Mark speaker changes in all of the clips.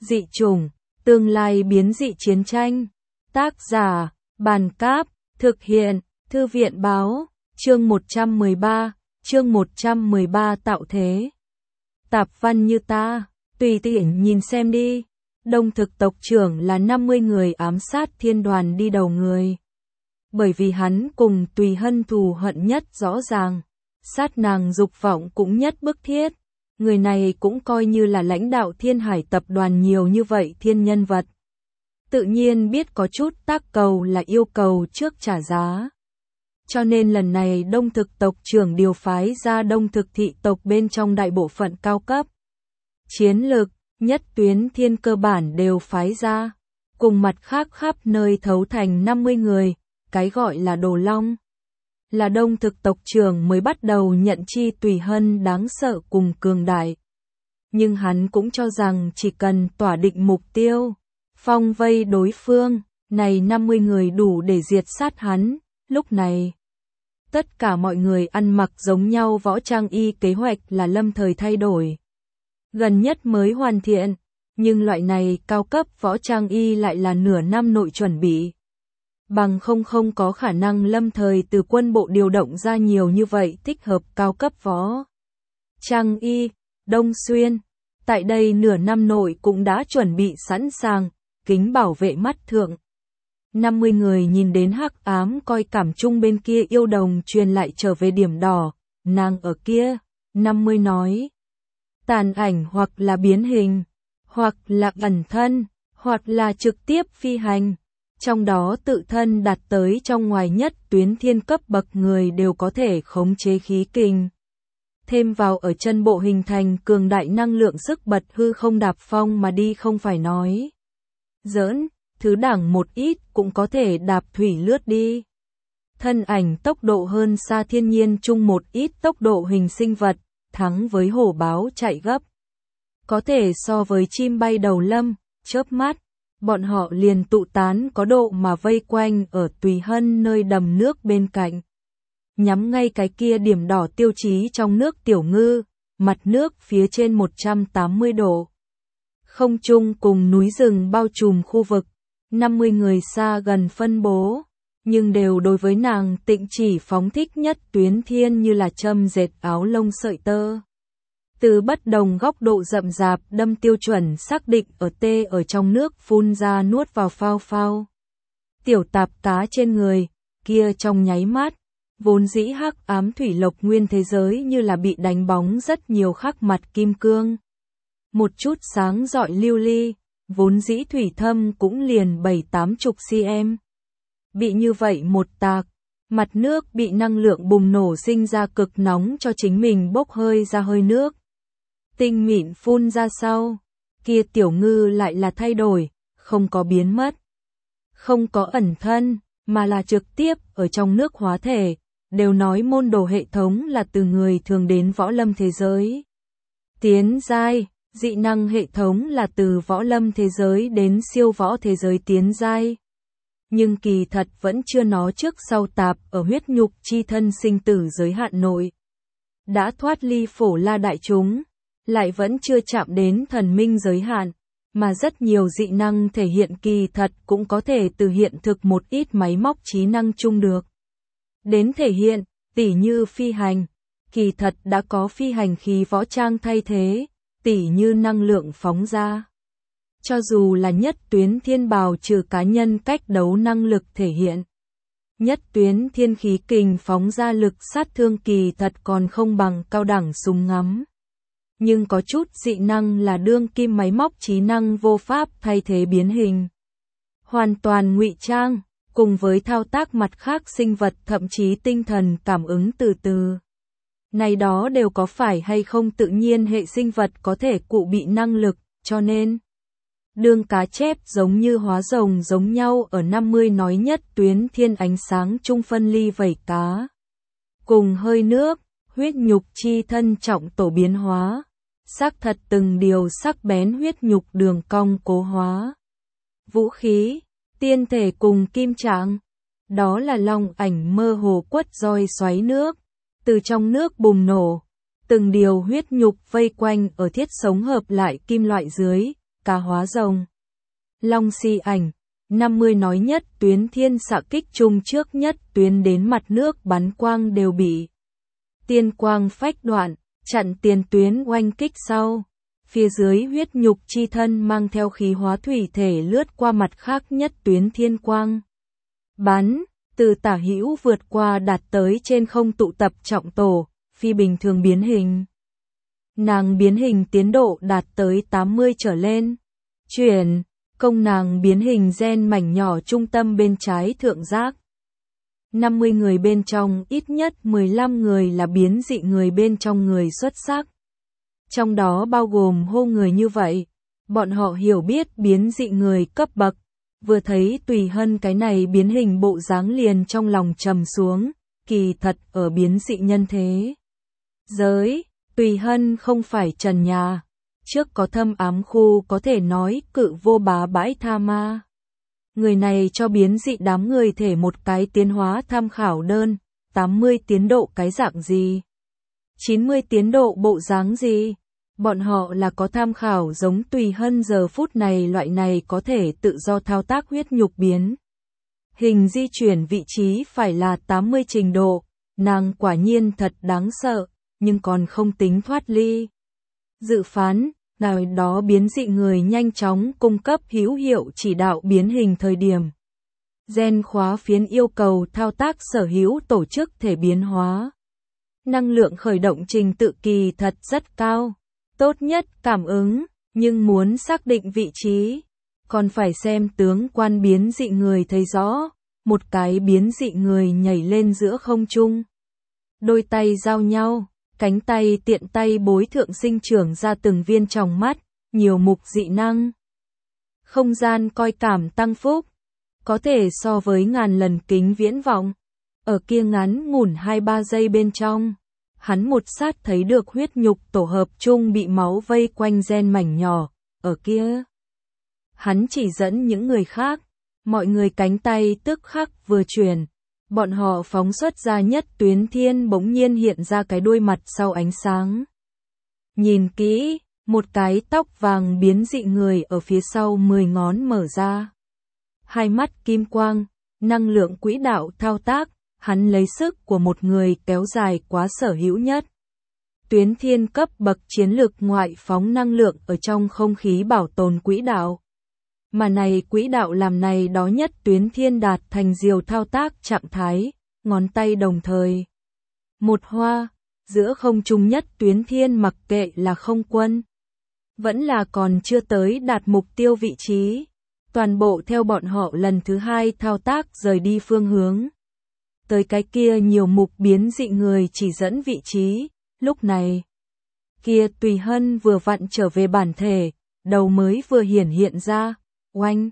Speaker 1: Dị chủng, tương lai biến dị chiến tranh. Tác giả, Bàn Cáp, thực hiện, Thư viện Báo, chương 113 tạo thế. Tạp văn như ta, tùy tiện nhìn xem đi. Đông thực tộc trưởng là 50 người ám sát thiên đoàn đi đầu người. Bởi vì hắn cùng Tùy Hân thù hận nhất rõ ràng, sát nàng dục vọng cũng nhất bức thiết. Người này cũng coi như là lãnh đạo Thiên Hải tập đoàn nhiều như vậy thiên nhân vật. Tự nhiên biết có chút tác cầu là yêu cầu trước trả giá. Cho nên lần này Đông thực tộc trưởng điều phái ra Đông thực thị tộc bên trong đại bộ phận cao cấp. Chiến lực, nhất tuyến thiên cơ bản đều phái ra. Cùng mặt khác khắp nơi thấu thành 50 người, cái gọi là Đồ Long. Là Đông thực tộc trưởng mới bắt đầu nhận chi Tùy Hân đáng sợ cùng cường đại. Nhưng hắn cũng cho rằng chỉ cần tỏa định mục tiêu, phong vây đối phương, này 50 người đủ để diệt sát hắn. Lúc này, tất cả mọi người ăn mặc giống nhau võ trang y kế hoạch là lâm thời thay đổi. Gần nhất mới hoàn thiện, nhưng loại này cao cấp võ trang y lại là nửa năm nội chuẩn bị. Bằng không có khả năng lâm thời từ quân bộ điều động ra nhiều như vậy thích hợp cao cấp võ trang y. Đông Xuyên, tại đây nửa năm nội cũng đã chuẩn bị sẵn sàng, kính bảo vệ mắt thượng. 50 người nhìn đến hắc ám coi cảm chung bên kia yêu đồng truyền lại trở về điểm đỏ, nàng ở kia, 50 nói. Tàn ảnh hoặc là biến hình, hoặc là ẩn thân, hoặc là trực tiếp phi hành. Trong đó tự thân đạt tới trong ngoài nhất tuyến thiên cấp bậc người đều có thể khống chế khí kình. Thêm vào ở chân bộ hình thành cường đại năng lượng sức bật hư không đạp phong mà đi không phải nói giỡn, thứ đẳng một ít cũng có thể đạp thủy lướt đi. Thân ảnh tốc độ hơn xa thiên nhiên chung một ít tốc độ hình sinh vật, thắng với hổ báo chạy gấp. Có thể so với chim bay đầu lâm, chớp mắt, bọn họ liền tụ tán có độ mà vây quanh ở Tùy Hân nơi đầm nước bên cạnh. Nhắm ngay cái kia điểm đỏ tiêu chí trong nước tiểu ngư, mặt nước phía trên 180 độ. Không trung cùng núi rừng bao trùm khu vực, 50 người xa gần phân bố, nhưng đều đối với nàng tịnh chỉ phóng thích nhất tuyến thiên như là châm dệt áo lông sợi tơ. Từ bất đồng góc độ rậm rạp đâm tiêu chuẩn xác định ở tê ở trong nước phun ra nuốt vào phao phao. Tiểu tạp cá trên người, kia trong nháy mắt, vốn dĩ hắc ám thủy lộc nguyên thế giới như là bị đánh bóng rất nhiều khắc mặt kim cương. Một chút sáng rọi lưu ly, vốn dĩ thủy thâm cũng liền 7-80 cm. Bị như vậy một tạc, mặt nước bị năng lượng bùng nổ sinh ra cực nóng cho chính mình bốc hơi ra hơi nước. Tinh mịn phun ra sau, kia tiểu ngư lại là thay đổi, không có biến mất, không có ẩn thân, mà là trực tiếp ở trong nước hóa thể, đều nói môn đồ hệ thống là từ người thường đến võ lâm thế giới. Tiến giai, dị năng hệ thống là từ võ lâm thế giới đến siêu võ thế giới tiến giai. Nhưng kỳ thật vẫn chưa nó trước sau tạp ở huyết nhục chi thân sinh tử giới hạn nội. Đã thoát ly phổ la đại chúng, lại vẫn chưa chạm đến thần minh giới hạn, mà rất nhiều dị năng thể hiện kỳ thật cũng có thể từ hiện thực một ít máy móc trí năng chung được. Đến thể hiện, tỉ như phi hành, kỳ thật đã có phi hành khí võ trang thay thế, tỉ như năng lượng phóng ra. Cho dù là nhất tuyến thiên bào trừ cá nhân cách đấu năng lực thể hiện. Nhất tuyến thiên khí kình phóng ra lực sát thương kỳ thật còn không bằng cao đẳng súng ngắm. Nhưng có chút dị năng là đương kim máy móc trí năng vô pháp thay thế biến hình. Hoàn toàn ngụy trang, cùng với thao tác mặt khác sinh vật thậm chí tinh thần cảm ứng từ từ. Này đó đều có phải hay không tự nhiên hệ sinh vật có thể cụ bị năng lực, cho nên đương cá chép giống như hóa rồng giống nhau ở 50 nói nhất tuyến thiên ánh sáng trung phân ly vẩy cá. Cùng hơi nước, huyết nhục chi thân trọng tổ biến hóa, xác thật từng điều sắc bén huyết nhục đường cong cố hóa. Vũ khí, tiên thể cùng kim trạng, đó là long ảnh mơ hồ quất roi xoáy nước, từ trong nước bùng nổ, từng điều huyết nhục vây quanh ở thiết sống hợp lại kim loại dưới, cá hóa rồng. Long si ảnh, 50 nói nhất tuyến thiên xạ kích chung trước nhất tuyến đến mặt nước bắn quang đều bị tiên quang phách đoạn, chặn tiền tuyến oanh kích sau. Phía dưới huyết nhục chi thân mang theo khí hóa thủy thể lướt qua mặt khác nhất tuyến thiên quang. Bắn, từ tả hữu vượt qua đạt tới trên không tụ tập trọng tổ, phi bình thường biến hình. Nàng biến hình tiến độ đạt tới 80 trở lên. Chuyển, công nàng biến hình gen mảnh nhỏ trung tâm bên trái thượng giác. 50 người bên trong ít nhất 15 người là biến dị người bên trong người xuất sắc. Trong đó bao gồm hô người như vậy, bọn họ hiểu biết biến dị người cấp bậc, vừa thấy Tùy Hân cái này biến hình bộ dáng liền trong lòng trầm xuống, kỳ thật ở biến dị nhân thế giới, Tùy Hân không phải trần nhà, trước có thâm ám khu có thể nói cự vô bá bãi tha ma. Người này cho biến dị đám người thể một cái tiến hóa tham khảo đơn, 80 tiến độ cái dạng gì, 90 tiến độ bộ dáng gì. Bọn họ là có tham khảo giống Tùy Hân giờ phút này loại này có thể tự do thao tác huyết nhục biến. Hình di chuyển vị trí phải là 80 trình độ, nàng quả nhiên thật đáng sợ, nhưng còn không tính thoát ly. Dự phán, nào đó biến dị người nhanh chóng cung cấp hữu hiệu chỉ đạo biến hình thời điểm. Gen khóa phiến yêu cầu thao tác sở hữu tổ chức thể biến hóa. Năng lượng khởi động trình tự kỳ thật rất cao. Tốt nhất cảm ứng, nhưng muốn xác định vị trí, còn phải xem tướng quan biến dị người thấy rõ, một cái biến dị người nhảy lên giữa không trung. Đôi tay giao nhau, cánh tay tiện tay bối thượng sinh trưởng ra từng viên tròng mắt, nhiều mục dị năng. Không gian coi cảm tăng phúc, có thể so với ngàn lần kính viễn vọng, ở kia ngắn ngủn 2-3 giây bên trong. Hắn một sát thấy được huyết nhục tổ hợp chung bị máu vây quanh gen mảnh nhỏ, ở kia. Hắn chỉ dẫn những người khác, mọi người cánh tay tức khắc vừa chuyển, bọn họ phóng xuất ra nhất tuyến thiên bỗng nhiên hiện ra cái đuôi mặt sau ánh sáng. Nhìn kỹ, một cái tóc vàng biến dị người ở phía sau 10 ngón mở ra. Hai mắt kim quang, năng lượng quỹ đạo thao tác. Hắn lấy sức của một người kéo dài quá sở hữu nhất. Tuyến thiên cấp bậc chiến lược ngoại phóng năng lượng ở trong không khí bảo tồn quỹ đạo. Mà này quỹ đạo làm này đó nhất tuyến thiên đạt thành diều thao tác trạng thái, ngón tay đồng thời. Một hoa, giữa không trung nhất tuyến thiên mặc kệ là không quân. Vẫn là còn chưa tới đạt mục tiêu vị trí. Toàn bộ theo bọn họ lần thứ hai thao tác rời đi phương hướng. Tới cái kia nhiều mục biến dị người chỉ dẫn vị trí, lúc này. Kia Tùy Hân vừa vặn trở về bản thể, đầu mới vừa hiện ra, oanh.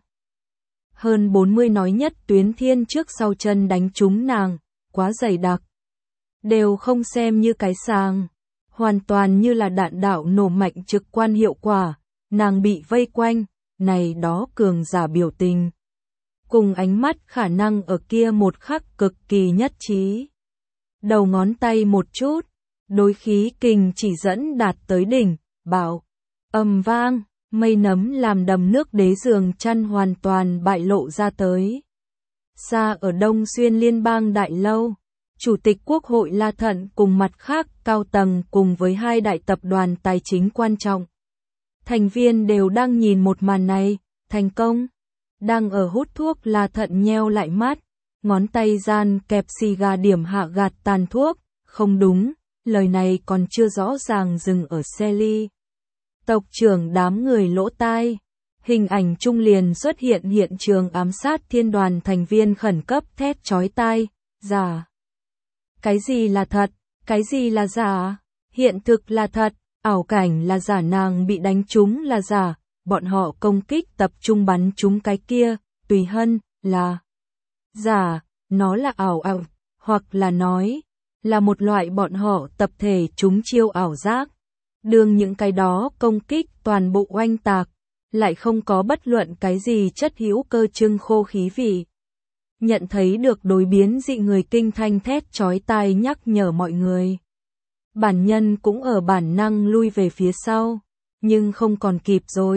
Speaker 1: Hơn 40 nói nhất tuyến thiên trước sau chân đánh trúng nàng, quá dày đặc. Đều không xem như cái sàng, hoàn toàn như là đạn đạo nổ mạnh trực quan hiệu quả, nàng bị vây quanh, này đó cường giả biểu tình. Cùng ánh mắt khả năng ở kia một khắc cực kỳ nhất trí. Đầu ngón tay một chút, đối khí kình chỉ dẫn đạt tới đỉnh, bảo, ầm vang, mây nấm làm đầm nước đế giường chăn hoàn toàn bại lộ ra tới. Xa ở Đông Xuyên Liên bang Đại Lâu, Chủ tịch Quốc hội La Thận cùng mặt khác cao tầng cùng với hai đại tập đoàn tài chính quan trọng. Thành viên đều đang nhìn một màn này, thành công. Đang ở hút thuốc La Thận nheo lại mắt, ngón tay gian kẹp xì gà điểm hạ gạt tàn thuốc, không đúng, lời này còn chưa rõ ràng dừng ở xe ly. Tộc trưởng đám người lỗ tai, hình ảnh trung liền xuất hiện trường ám sát thiên đoàn thành viên khẩn cấp thét chói tai, giả. Cái gì là thật, cái gì là giả, hiện thực là thật, ảo cảnh là giả, nàng bị đánh trúng là giả. Bọn họ công kích tập trung bắn trúng cái kia, Tùy Hân, là giả, nó là ảo, hoặc là nói, là một loại bọn họ tập thể trúng chiêu ảo giác. Đường những cái đó công kích toàn bộ oanh tạc, lại không có bất luận cái gì chất hữu cơ trưng khô khí vị. Nhận thấy được đối biến dị người kinh thanh thét chói tai nhắc nhở mọi người. Bản nhân cũng ở bản năng lui về phía sau, nhưng không còn kịp rồi.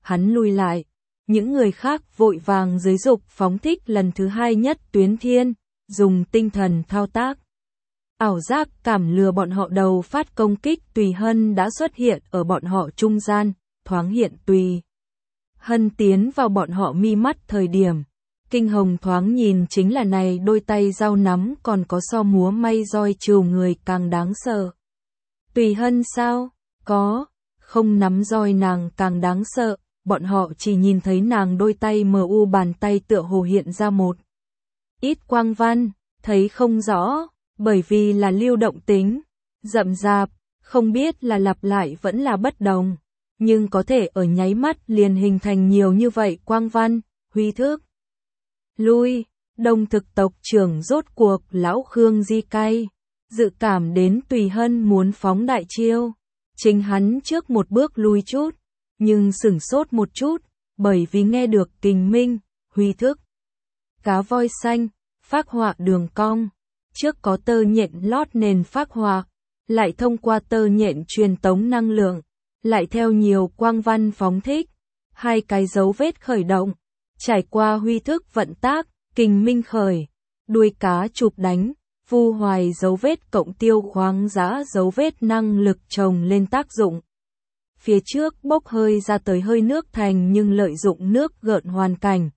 Speaker 1: hắn lui lại. Những người khác vội vàng dưới dục phóng thích lần thứ hai nhất tuyến thiên, dùng tinh thần thao tác. Ảo giác cảm lừa bọn họ đầu phát công kích Tùy Hân đã xuất hiện ở bọn họ trung gian, thoáng hiện Tùy Hân tiến vào bọn họ mi mắt thời điểm. Kinh hồng thoáng nhìn chính là này đôi tay dao nắm còn có so múa may roi trừ người càng đáng sợ. Tùy Hân sao? Có, không nắm roi nàng càng đáng sợ, bọn họ chỉ nhìn thấy nàng đôi tay mờ u bàn tay tựa hồ hiện ra một ít quang văn, thấy không rõ, bởi vì là lưu động tính, rậm rạp, không biết là lặp lại vẫn là bất đồng, nhưng có thể ở nháy mắt liền hình thành nhiều như vậy quang văn, huy thức. Lui, Đông Thực tộc trưởng rốt cuộc lão Khương Di cay, dự cảm đến Tùy Hân muốn phóng đại chiêu, chính hắn trước một bước lui chút, nhưng sửng sốt một chút, bởi vì nghe được kình minh, huy thức. Cá voi xanh, phác họa đường cong, trước có tơ nhện lót nền phác họa, lại thông qua tơ nhện truyền tống năng lượng, lại theo nhiều quang văn phóng thích, hai cái dấu vết khởi động, trải qua huy thức vận tác, kình minh khởi, đuôi cá chụp đánh, vu hoài dấu vết cộng tiêu khoáng giã dấu vết năng lực chồng lên tác dụng. Phía trước bốc hơi ra tới hơi nước thành nhưng lợi dụng nước gợn hoàn cảnh,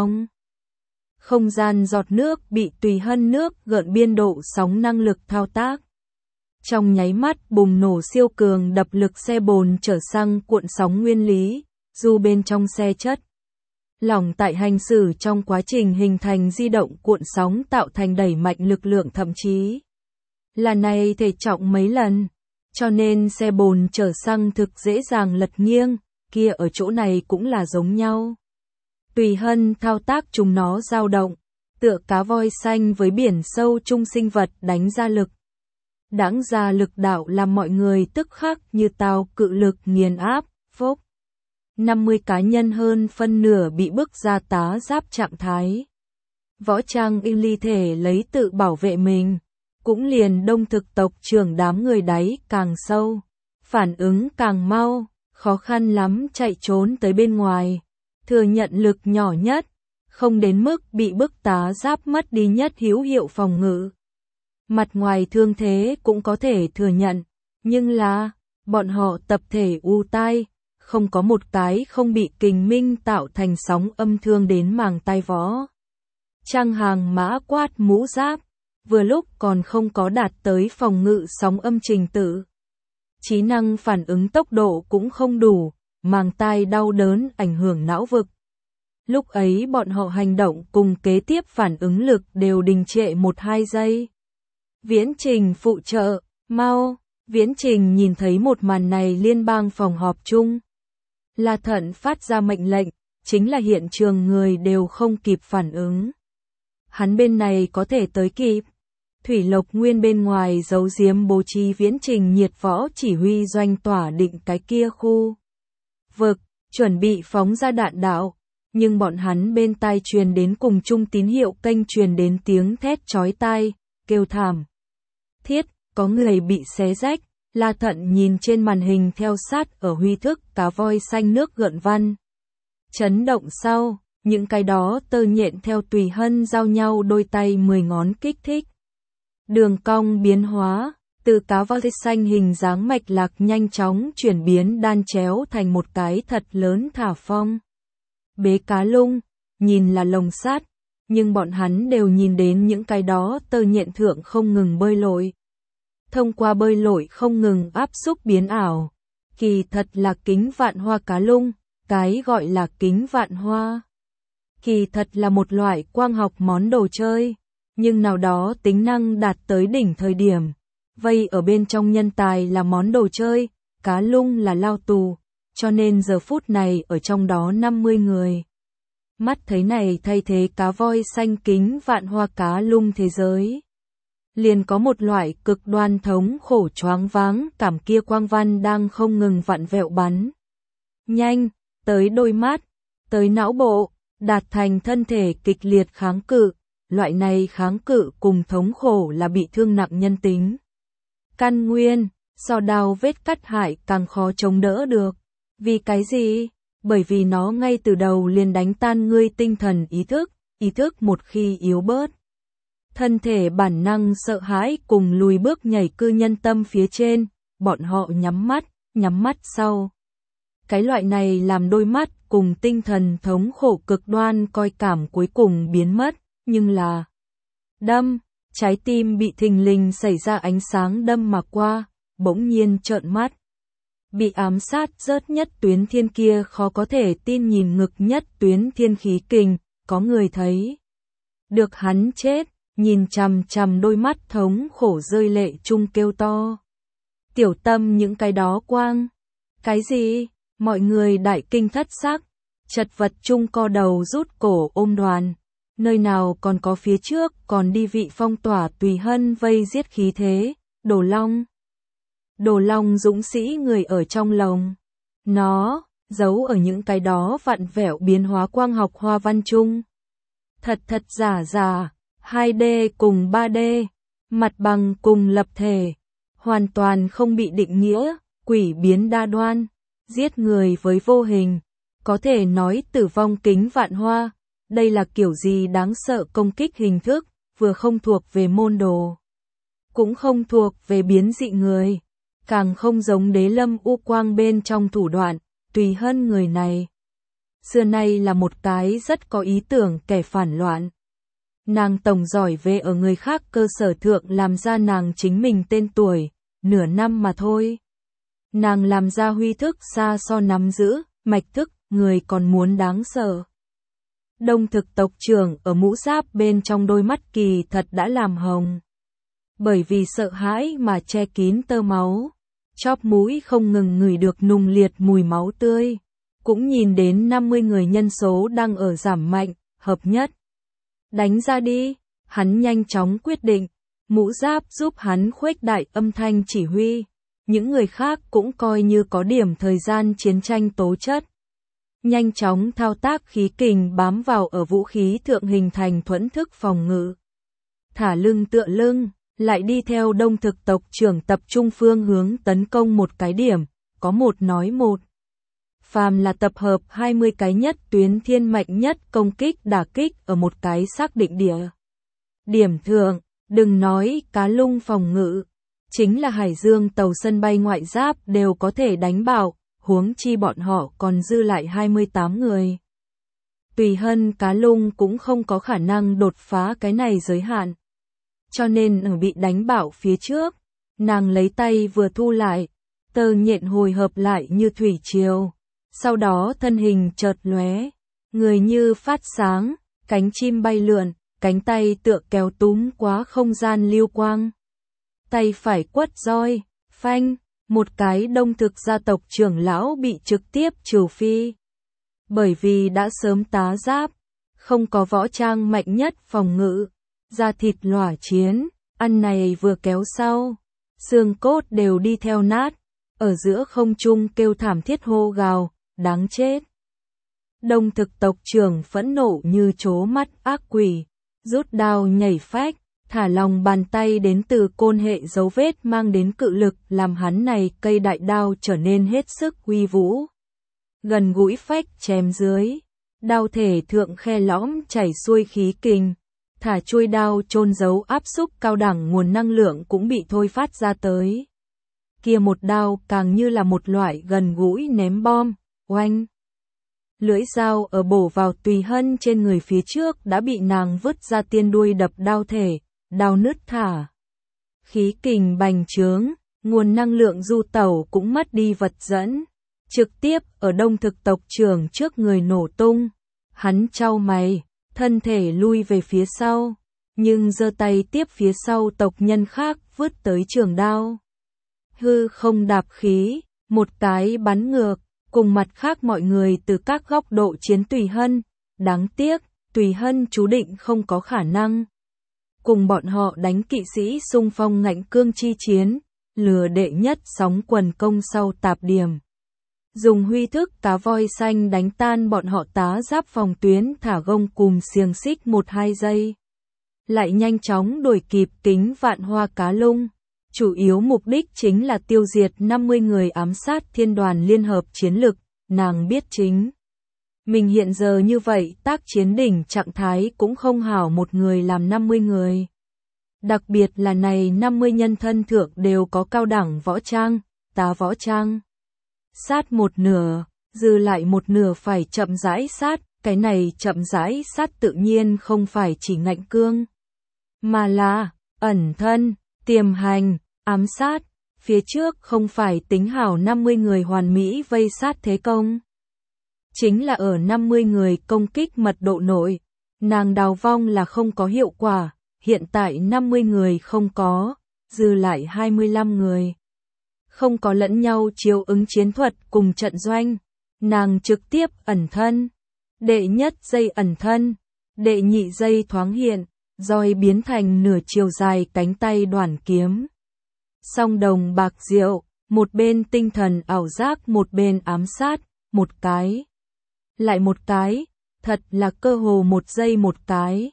Speaker 1: không gian giọt nước bị Tùy Hân nước gợn biên độ sóng năng lực thao tác. Trong nháy mắt bùng nổ siêu cường đập lực xe bồn chở xăng cuộn sóng nguyên lý, dù bên trong xe chất lỏng tại hành xử trong quá trình hình thành di động cuộn sóng tạo thành đẩy mạnh lực lượng thậm chí là này thể trọng mấy lần, cho nên xe bồn chở xăng thực dễ dàng lật nghiêng, kia ở chỗ này cũng là giống nhau. Tùy Hân thao tác chúng nó dao động, tựa cá voi xanh với biển sâu chung sinh vật đánh ra lực. Đáng ra lực đạo làm mọi người tức khắc như tàu cự lực nghiền áp, phốc. 50 cá nhân hơn phân nửa bị bức ra tá giáp trạng thái. Võ trang yêu ly thể lấy tự bảo vệ mình, cũng liền Đông Thực tộc trưởng đám người đáy càng sâu, phản ứng càng mau, khó khăn lắm chạy trốn tới bên ngoài, thừa nhận lực nhỏ nhất, không đến mức bị bức tá giáp mất đi nhất hữu hiệu phòng ngự. Mặt ngoài thương thế cũng có thể thừa nhận, nhưng là, bọn họ tập thể u tai, không có một cái không bị kình minh tạo thành sóng âm thương đến màng tai võ. Trang hàng mã quát mũ giáp, vừa lúc còn không có đạt tới phòng ngự sóng âm trình tự. Trí năng phản ứng tốc độ cũng không đủ, màng tai đau đớn ảnh hưởng não vực. Lúc ấy bọn họ hành động cùng kế tiếp phản ứng lực đều đình trệ 1-2 giây. Viễn Trình phụ trợ, mau, Viễn Trình nhìn thấy một màn này liên bang phòng họp chung. La Thận phát ra mệnh lệnh, chính là hiện trường người đều không kịp phản ứng. Hắn bên này có thể tới kịp. Thủy Lộc Nguyên bên ngoài giấu giếm bố trí Viễn Trình nhiệt võ chỉ huy doanh tỏa định cái kia khu vực, chuẩn bị phóng ra đạn đạo, nhưng bọn hắn bên tai truyền đến cùng chung tín hiệu kênh truyền đến tiếng thét chói tai, kêu thảm thiết, có người bị xé rách. La Thận nhìn trên màn hình theo sát ở huy thức cá voi xanh nước gợn văn. Chấn động sau, những cái đó tơ nhện theo Tùy Hân giao nhau đôi tay 10 ngón kích thích. Đường cong biến hóa, từ cá voi xanh hình dáng mạch lạc nhanh chóng chuyển biến đan chéo thành một cái thật lớn thả phong. Bế cá lung, nhìn là lồng sắt, nhưng bọn hắn đều nhìn đến những cái đó tơ nhện thượng không ngừng bơi lội. Thông qua bơi lội không ngừng áp xúc biến ảo, kỳ thật là kính vạn hoa cá lung, cái gọi là kính vạn hoa. Kỳ thật là một loại quang học món đồ chơi, nhưng nào đó tính năng đạt tới đỉnh thời điểm. Vây ở bên trong nhân tài là món đồ chơi, cá lung là lao tù, cho nên giờ phút này ở trong đó 50 người. Mắt thấy này thay thế cá voi xanh kính vạn hoa cá lung thế giới. Liền có một loại cực đoan thống khổ choáng váng cảm kia quang văn đang không ngừng vặn vẹo bắn. Nhanh, tới đôi mắt, tới não bộ, đạt thành thân thể kịch liệt kháng cự, loại này kháng cự cùng thống khổ là bị thương nặng nhân tính. Căn nguyên, so đao vết cắt hại càng khó chống đỡ được. Vì cái gì? Bởi vì nó ngay từ đầu liền đánh tan ngươi tinh thần ý thức một khi yếu bớt. Thân thể bản năng sợ hãi cùng lùi bước nhảy cư nhân tâm phía trên, bọn họ nhắm mắt sau. Cái loại này làm đôi mắt cùng tinh thần thống khổ cực đoan coi cảm cuối cùng biến mất, nhưng là đâm, trái tim bị thình lình xảy ra ánh sáng đâm mà qua, bỗng nhiên trợn mắt. Bị ám sát rớt nhất tuyến thiên kia khó có thể tin nhìn ngực nhất tuyến thiên khí kình, có người thấy được hắn chết, nhìn chằm chằm đôi mắt thống khổ rơi lệ chung kêu to. Tiểu Tâm những cái đó quang. Cái gì? Mọi người đại kinh thất sắc, chật vật chung co đầu rút cổ ôm đoàn. Nơi nào còn có phía trước còn đi vị phong tỏa Tùy Hân vây giết khí thế, Đồ Long dũng sĩ người ở trong lồng. Nó, giấu ở những cái đó vặn vẹo biến hóa quang học hoa văn chung. Thật giả, 2D cùng 3D, mặt bằng cùng lập thể, hoàn toàn không bị định nghĩa, quỷ biến đa đoan, giết người với vô hình, có thể nói tử vong kính vạn hoa. Đây là kiểu gì đáng sợ công kích hình thức, vừa không thuộc về môn đồ, cũng không thuộc về biến dị người, càng không giống Đế Lâm U Quang bên trong thủ đoạn, Tùy Hân người này. Xưa nay là một cái rất có ý tưởng kẻ phản loạn. Nàng tổng giỏi về ở người khác cơ sở thượng làm ra nàng chính mình tên tuổi, nửa năm mà thôi. Nàng làm ra huy thức xa so nắm giữ, mạch thức, người còn muốn đáng sợ. Đông Thực tộc trưởng ở mũ giáp bên trong đôi mắt kỳ thật đã làm hồng. Bởi vì sợ hãi mà che kín tơ máu, chóp mũi không ngừng ngửi được nùng liệt mùi máu tươi, cũng nhìn đến 50 người nhân số đang ở giảm mạnh, hợp nhất. Đánh ra đi, hắn nhanh chóng quyết định, mũ giáp giúp hắn khuếch đại âm thanh chỉ huy, những người khác cũng coi như có điểm thời gian chiến tranh tố chất. Nhanh chóng thao tác khí kình bám vào ở vũ khí thượng hình thành thuẫn thức phòng ngự. Thả lưng tựa lưng, lại đi theo Đông Thực tộc trưởng tập trung phương hướng tấn công một cái điểm, có một nói một. Phàm là tập hợp 20 cái nhất tuyến thiên mạnh nhất công kích đả kích ở một cái xác định điểm thượng, đừng nói cá lung phòng ngự, chính là Hải Dương tàu sân bay ngoại giáp đều có thể đánh bạo, huống chi bọn họ còn dư lại 28 người. Tùy Hân cá lung cũng không có khả năng đột phá cái này giới hạn. Cho nên ở bị đánh bạo phía trước, nàng lấy tay vừa thu lại, tơ nhện hồi hợp lại như thủy triều. Sau đó thân hình chợt lóe, người như phát sáng, cánh chim bay lượn, cánh tay tựa kéo túm quá không gian lưu quang. Tay phải quất roi, phanh, một cái Đông Thực gia tộc trưởng lão bị trực tiếp trừ phi. Bởi vì đã sớm tá giáp, không có võ trang mạnh nhất phòng ngự, da thịt lỏa chiến, ăn này vừa kéo sau, xương cốt đều đi theo nát, ở giữa không trung kêu thảm thiết hô gào, đáng chết. Đông Thực tộc trưởng phẫn nộ như trố mắt ác quỷ, rút đao nhảy phách, thả lòng bàn tay đến từ côn hệ dấu vết mang đến cự lực làm hắn này cây đại đao trở nên hết sức uy vũ. Gần gũi phách chém dưới, đao thể thượng khe lõm chảy xuôi khí kình, thả chuôi đao chôn giấu áp xúc cao đẳng nguồn năng lượng cũng bị thôi phát ra tới. Kia một đao càng như là một loại gần gũi ném bom, oanh. Lưỡi dao ở bổ vào Tùy Hân trên người phía trước đã bị nàng vứt ra tiên đuôi đập đao thể, đao nứt thả. Khí kình bành trướng, nguồn năng lượng du tẩu cũng mất đi vật dẫn. Trực tiếp ở Đông Thực tộc trưởng trước người nổ tung. Hắn chau mày, thân thể lui về phía sau, nhưng giơ tay tiếp phía sau tộc nhân khác vứt tới trường đao. Hư không đạp khí, một cái bắn ngược, cùng mặt khác mọi người từ các góc độ chiến Tùy Hân. Đáng tiếc, Tùy Hân chú định không có khả năng cùng bọn họ đánh kỵ sĩ xung phong ngạnh cương chi chiến, lừa đệ nhất sóng quần công sau tạp điểm. Dùng huy thức cá voi xanh đánh tan bọn họ tá giáp phòng tuyến thả gông cùng xiềng xích 1-2 giây. Lại nhanh chóng đuổi kịp kính vạn hoa cá lung. Chủ yếu mục đích chính là tiêu diệt 50 người ám sát thiên đoàn liên hợp chiến lực, nàng biết chính mình hiện giờ như vậy tác chiến đỉnh trạng thái cũng không hảo một người làm 50 người. Đặc biệt là này 50 nhân thân thượng đều có cao đẳng võ trang, tá võ trang. Sát một nửa, dư lại một nửa phải chậm rãi sát, cái này chậm rãi sát tự nhiên không phải chỉ ngạnh cương, mà là ẩn thân, tiềm hành, ám sát. Phía trước không phải tính hảo 50 người hoàn mỹ vây sát thế công. Chính là ở 50 người công kích mật độ nội, nàng đào vong là không có hiệu quả, hiện tại 50 người không có, dư lại 25 người. Không có lẫn nhau chiếu ứng chiến thuật cùng trận doanh, nàng trực tiếp ẩn thân. Đệ nhất giây ẩn thân, đệ nhị giây thoáng hiện, roi biến thành nửa chiều dài cánh tay đoản kiếm. Song đồng bạc diệu, một bên tinh thần ảo giác một bên ám sát, một cái. Lại một cái, thật là cơ hồ một giây một cái.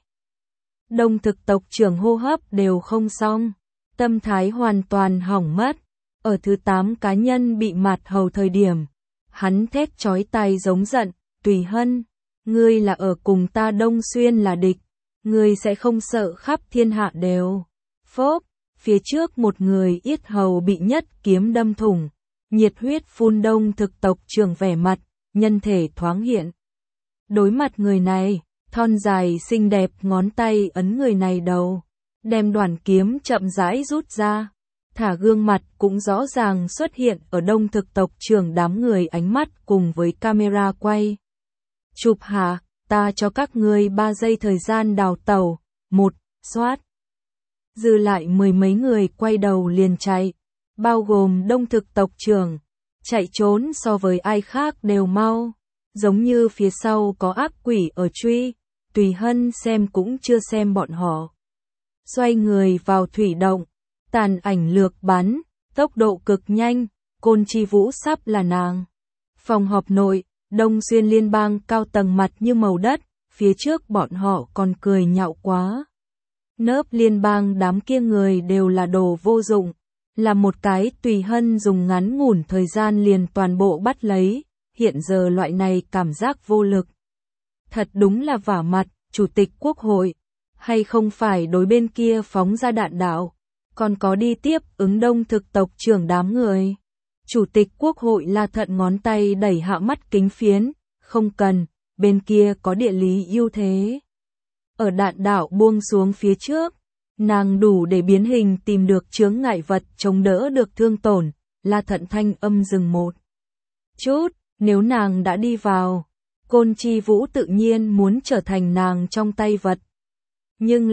Speaker 1: Đông thực tộc trưởng hô hấp đều không xong, tâm thái hoàn toàn hỏng mất. Ở thứ 8 cá nhân bị mạt hầu thời điểm, hắn thét chói tai giống giận, Tùy Hân, ngươi là ở cùng ta Đông Xuyên là địch, ngươi sẽ không sợ khắp thiên hạ đều. Phốp, phía trước một người yết hầu bị nhất kiếm đâm thủng, nhiệt huyết phun. Đông thực tộc trưởng vẻ mặt, nhân thể thoáng hiện. Đối mặt người này, thon dài xinh đẹp ngón tay ấn người này đầu, đem đoàn kiếm chậm rãi rút ra. Thả gương mặt cũng rõ ràng xuất hiện ở đông thực tộc trưởng đám người ánh mắt cùng với camera quay. Chụp hạ, ta cho các ngươi 3 giây thời gian đào tẩu, 1, xoát. Dư lại 10 mấy người quay đầu liền chạy, bao gồm đông thực tộc trưởng, chạy trốn so với ai khác đều mau, giống như phía sau có ác quỷ ở truy, Tùy Hân xem cũng chưa xem bọn họ. Xoay người vào thủy động. Tàn ảnh lược bắn, tốc độ cực nhanh, Côn Chi Vũ sắp là nàng. Phòng họp nội, Đông Xuyên liên bang cao tầng mặt như màu đất, phía trước bọn họ còn cười nhạo quá. Nớp liên bang đám kia người đều là đồ vô dụng, là một cái Tùy Hân dùng ngắn ngủn thời gian liền toàn bộ bắt lấy, hiện giờ loại này cảm giác vô lực. Thật đúng là vả mặt, Chủ tịch Quốc hội, hay không phải đối bên kia phóng ra đạn đạo. Còn có đi tiếp ứng đông thực tộc trưởng đám người. Chủ tịch Quốc hội La Thận ngón tay đẩy hạ mắt kính phiến, không cần, bên kia có địa lý ưu thế. Ở đạn đạo buông xuống phía trước, nàng đủ để biến hình tìm được chướng ngại vật chống đỡ được thương tổn, La Thận thanh âm dừng một chút, nếu nàng đã đi vào, Côn Chi Vũ tự nhiên muốn trở thành nàng trong tay vật. Nhưng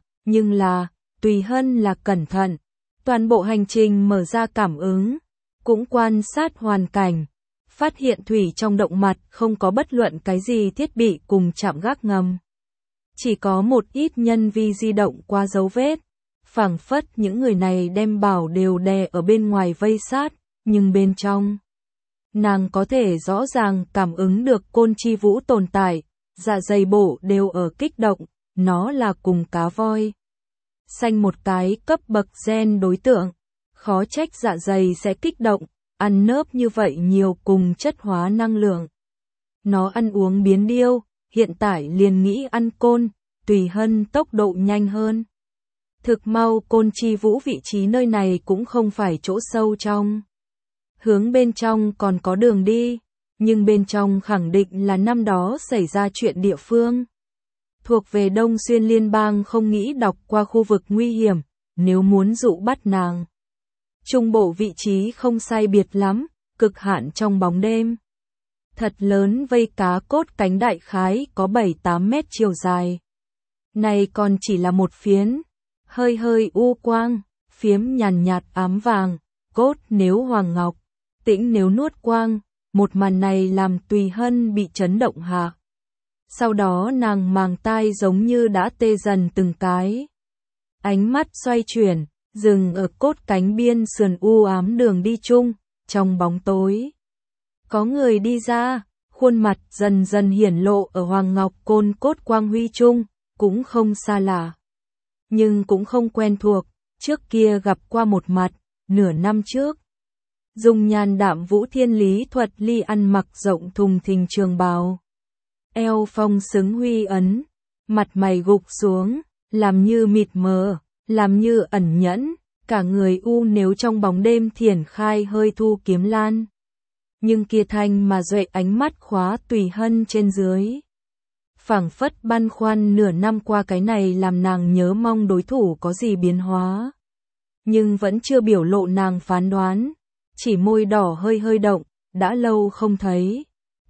Speaker 1: là, Tùy Hân là cẩn thận, toàn bộ hành trình mở ra cảm ứng, cũng quan sát hoàn cảnh, phát hiện thủy trong động mặt không có bất luận cái gì thiết bị cùng chạm gác ngầm. Chỉ có một ít nhân vi di động qua dấu vết, phảng phất những người này đem bảo đều đè ở bên ngoài vây sát, nhưng bên trong, nàng có thể rõ ràng cảm ứng được Côn Chi Vũ tồn tại, dạ dày bộ đều ở kích động, nó là cùng cá voi. Xanh một cái cấp bậc gen đối tượng, khó trách dạ dày sẽ kích động, ăn nớp như vậy nhiều cùng chất hóa năng lượng. Nó ăn uống biến điêu, hiện tại liền nghĩ ăn côn, Tùy Hân tốc độ nhanh hơn. Thực mau Côn Chi Vũ vị trí nơi này cũng không phải chỗ sâu trong. Hướng bên trong còn có đường đi, nhưng bên trong khẳng định là năm đó xảy ra chuyện địa phương. Thuộc về Đông Xuyên liên bang không nghĩ đọc qua khu vực nguy hiểm, nếu muốn dụ bắt nàng. Trung bộ vị trí không sai biệt lắm, cực hạn trong bóng đêm. Thật lớn vây cá cốt cánh đại khái có 7-8 mét chiều dài. Này còn chỉ là một phiến, hơi hơi u quang, phiếm nhàn nhạt ám vàng, cốt nếu hoàng ngọc, tĩnh nếu nuốt quang, một màn này làm Tùy Hân bị chấn động hạ. Sau đó nàng màng tai giống như đã tê dần từng cái. Ánh mắt xoay chuyển, dừng ở cốt cánh biên sườn u ám đường đi chung, trong bóng tối. Có người đi ra, khuôn mặt dần dần hiển lộ ở hoàng ngọc côn cốt quang huy chung, cũng không xa lạ. Nhưng cũng không quen thuộc, trước kia gặp qua một mặt, nửa năm trước. Dung nhan đạm vũ Thiên Lý Thuật Ly ăn mặc rộng thùng thình trường bào. Eo phong xứng huy ấn, mặt mày gục xuống, làm như mịt mờ, làm như ẩn nhẫn, cả người u nếu trong bóng đêm thiển khai hơi thu kiếm lan. Nhưng kia thanh mà duệ ánh mắt khóa Tùy Hân trên dưới. Phảng phất băn khoăn nửa năm qua cái này làm nàng nhớ mong đối thủ có gì biến hóa. Nhưng vẫn chưa biểu lộ nàng phán đoán, chỉ môi đỏ hơi hơi động, đã lâu không thấy.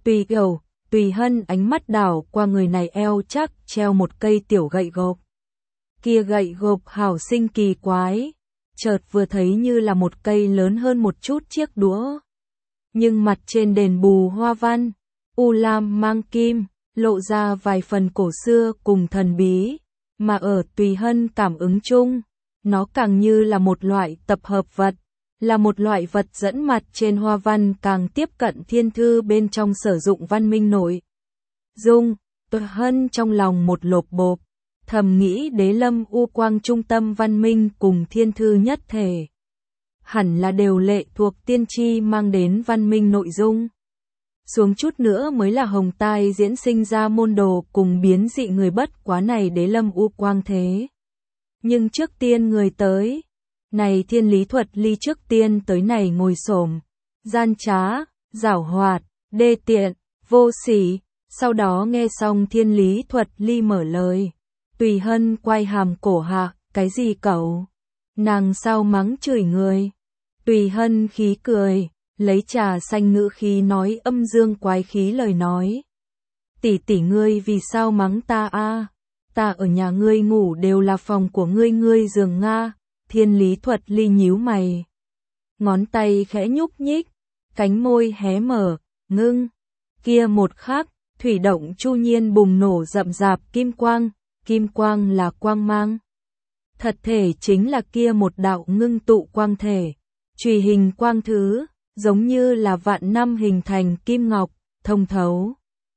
Speaker 1: Tùy Hân ánh mắt đảo qua người này eo chắc treo một cây tiểu gậy gộc. Kia gậy gộc hảo sinh kỳ quái, chợt vừa thấy như là một cây lớn hơn một chút chiếc đũa. Nhưng mặt trên đền bù hoa văn, u lam mang kim, lộ ra vài phần cổ xưa cùng thần bí, mà ở Tùy Hân cảm ứng chung, nó càng như là một loại tập hợp vật, là một loại vật dẫn mặt trên hoa văn càng tiếp cận thiên thư bên trong sử dụng văn minh nội dung. Tùy Hân trong lòng một lộp bộp, thầm nghĩ Đế Lâm U Quang trung tâm văn minh cùng thiên thư nhất thể. Hẳn là đều lệ thuộc tiên tri mang đến văn minh nội dung. Xuống chút nữa mới là hồng tai diễn sinh ra môn đồ cùng biến dị người bất quá này Đế Lâm U Quang thế. Nhưng trước tiên người tới, này Thiên Lý Thuật Ly trước tiên tới này ngồi xổm, gian trá, giảo hoạt, đê tiện, vô sỉ, sau đó nghe xong Thiên Lý Thuật Ly mở lời. Tùy Hân quay hàm cổ hạ, cái gì cậu? Nàng sao mắng chửi người? Tùy Hân khí cười, lấy trà xanh ngữ khí nói âm dương quái khí lời nói. Tỷ ngươi vì sao mắng ta a? Ta ở nhà ngươi ngủ đều là phòng của ngươi giường nga. Thiên Lý Thuật Ly nhíu mày. Ngón tay khẽ nhúc nhích, cánh môi hé mở, ngưng. Kia một khắc, thủy động chu nhiên bùng nổ rậm rạp kim quang là quang mang. Thật thể chính là kia một đạo ngưng tụ quang thể, chùy hình quang thứ, giống như là vạn năm hình thành kim ngọc, thông thấu.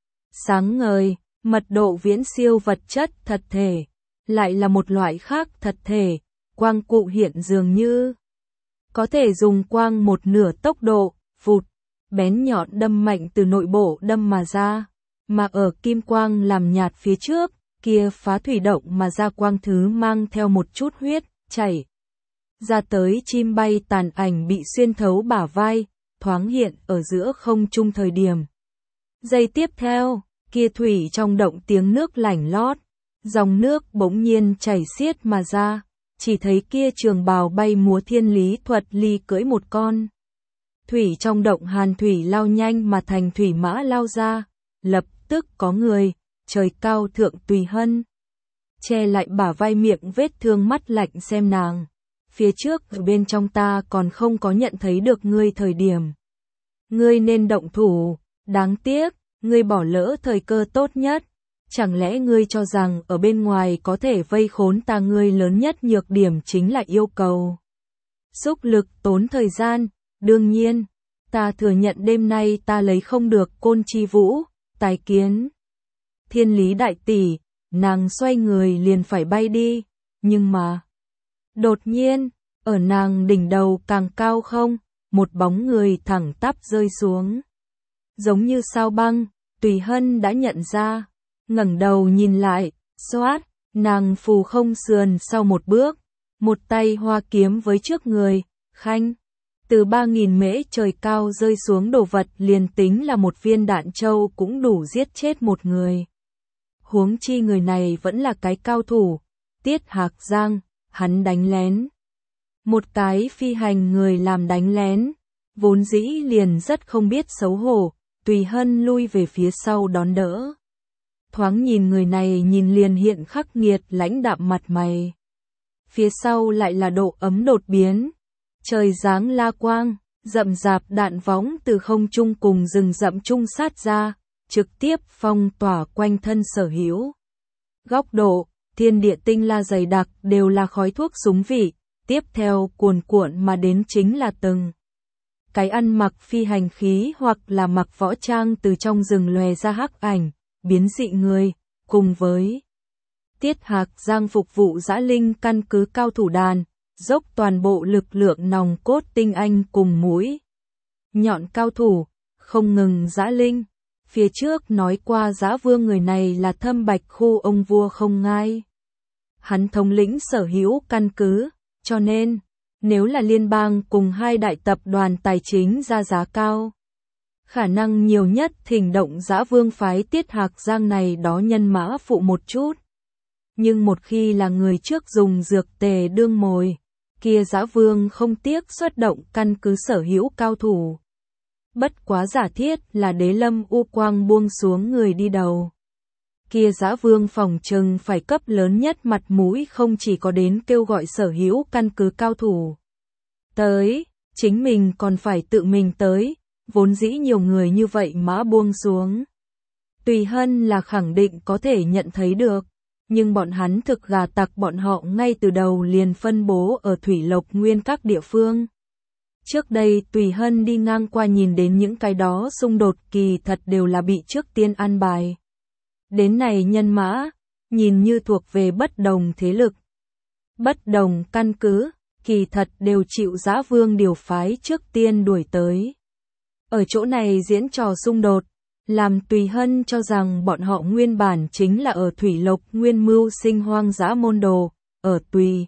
Speaker 1: Sáng ngời, mật độ viễn siêu vật chất thật thể, lại là một loại khác thật thể, quang cụ hiện dường như có thể dùng quang một nửa tốc độ, vụt, bén nhọn đâm mạnh từ nội bộ đâm mà ra, mà ở kim quang làm nhạt phía trước, kia phá thủy động mà ra quang thứ mang theo một chút huyết, chảy ra tới chim bay tàn ảnh bị xuyên thấu bả vai, thoáng hiện ở giữa không trung thời điểm. Giây tiếp theo, kia thủy trong động tiếng nước lảnh lót, dòng nước bỗng nhiên chảy xiết mà ra, chỉ thấy kia trường bào bay múa Thiên Lý Thuật Ly cưỡi một con. Thủy trong động hàn thủy lao nhanh mà thành thủy mã lao ra, lập tức có người, trời cao thượng Tùy Hân. Che lại bả vai miệng vết thương mắt lạnh xem nàng. Phía trước ở bên trong ta còn không có nhận thấy được ngươi thời điểm. Ngươi nên động thủ, đáng tiếc, ngươi bỏ lỡ thời cơ tốt nhất. Chẳng lẽ ngươi cho rằng ở bên ngoài có thể vây khốn ta ngươi lớn nhất nhược điểm chính là yêu cầu xúc lực tốn thời gian, đương nhiên, ta thừa nhận đêm nay ta lấy không được Côn Chi Vũ, tài kiến. Thiên Lý đại tỷ, nàng xoay người liền phải bay đi, nhưng mà đột nhiên, ở nàng đỉnh đầu càng cao không, một bóng người thẳng tắp rơi xuống. Giống như sao băng, Tùy Hân đã nhận ra, ngẩng đầu nhìn lại, xoát, nàng phù không sườn sau một bước, một tay hoa kiếm với trước người, khanh. Từ 3.000 mễ trời cao rơi xuống đồ vật liền tính là một viên đạn châu cũng đủ giết chết một người. Huống chi người này vẫn là cái cao thủ, Tiết Hạc Giang, hắn đánh lén. Một cái phi hành người làm đánh lén, vốn dĩ liền rất không biết xấu hổ, Tùy Hân lui về phía sau đón đỡ. Thoáng nhìn người này nhìn liền hiện khắc nghiệt lãnh đạm mặt mày. Phía sau lại là độ ấm đột biến. Trời giáng la quang, rậm rạp đạn võng từ không trung cùng rừng rậm trung sát ra, trực tiếp phong tỏa quanh thân sở hữu. Góc độ, thiên địa tinh la dày đặc đều là khói thuốc súng vị, tiếp theo cuồn cuộn mà đến chính là từng cái ăn mặc phi hành khí hoặc là mặc võ trang từ trong rừng lòe ra hắc ảnh, biến dị người, cùng với Tiết Hạc Giang phục vụ dã linh căn cứ cao thủ đàn, dốc toàn bộ lực lượng nòng cốt tinh anh cùng mũi nhọn cao thủ, không ngừng giã linh. Phía trước nói qua Dã Vương người này là Thâm Bạch khu ông vua không ngai. Hắn thống lĩnh sở hữu căn cứ, cho nên, nếu là liên bang cùng hai đại tập đoàn tài chính ra giá cao, khả năng nhiều nhất thỉnh động Dã Vương phái Tiết Hạc Giang này đó nhân mã phụ một chút. Nhưng một khi là người trước dùng dược tề đương mồi, kia Dã Vương không tiếc xuất động căn cứ sở hữu cao thủ. Bất quá giả thiết là Đế Lâm U Quang buông xuống người đi đầu. Kia Dã Vương phòng trừng phải cấp lớn nhất mặt mũi không chỉ có đến kêu gọi sở hữu căn cứ cao thủ tới, chính mình còn phải tự mình tới, vốn dĩ nhiều người như vậy mã buông xuống. Tùy Hân là khẳng định có thể nhận thấy được, nhưng bọn hắn thực gà tặc bọn họ ngay từ đầu liền phân bố ở Thủy Lộc Nguyên các địa phương. Trước đây Tùy Hân đi ngang qua nhìn đến những cái đó xung đột kỳ thật đều là bị trước tiên an bài. Đến này nhân mã, nhìn như thuộc về bất đồng thế lực, bất đồng căn cứ, kỳ thật đều chịu Dã Vương điều phái trước tiên đuổi tới. Ở chỗ này diễn trò xung đột, làm Tùy Hân cho rằng bọn họ nguyên bản chính là ở Thủy Lộc Nguyên mưu sinh hoang dã môn đồ, ở Tùy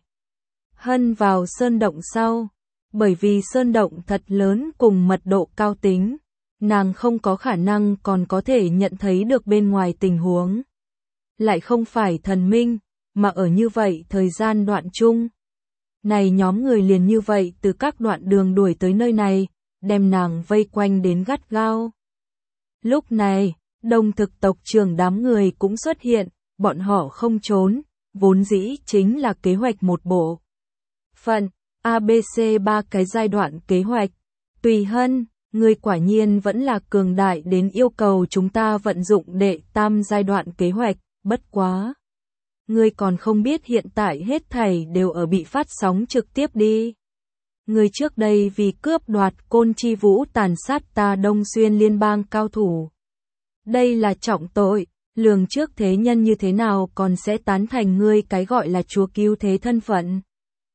Speaker 1: Hân vào sơn động sau. Bởi vì sơn động thật lớn cùng mật độ cao tính, nàng không có khả năng còn có thể nhận thấy được bên ngoài tình huống. Lại không phải thần minh, mà ở như vậy thời gian đoạn chung. Này nhóm người liền như vậy từ các đoạn đường đuổi tới nơi này, đem nàng vây quanh đến gắt gao. Lúc này, Đông Thực tộc trưởng đám người cũng xuất hiện, bọn họ không trốn, vốn dĩ chính là kế hoạch một bộ phận. ABC 3 cái giai đoạn kế hoạch. Tùy Hân, ngươi quả nhiên vẫn là cường đại đến yêu cầu chúng ta vận dụng đệ tam giai đoạn kế hoạch, bất quá. Ngươi còn không biết hiện tại hết thảy đều ở bị phát sóng trực tiếp đi. Ngươi trước đây vì cướp đoạt Côn Chi Vũ tàn sát ta Đông Xuyên liên bang cao thủ. Đây là trọng tội, lường trước thế nhân như thế nào còn sẽ tán thành ngươi cái gọi là chúa cứu thế thân phận.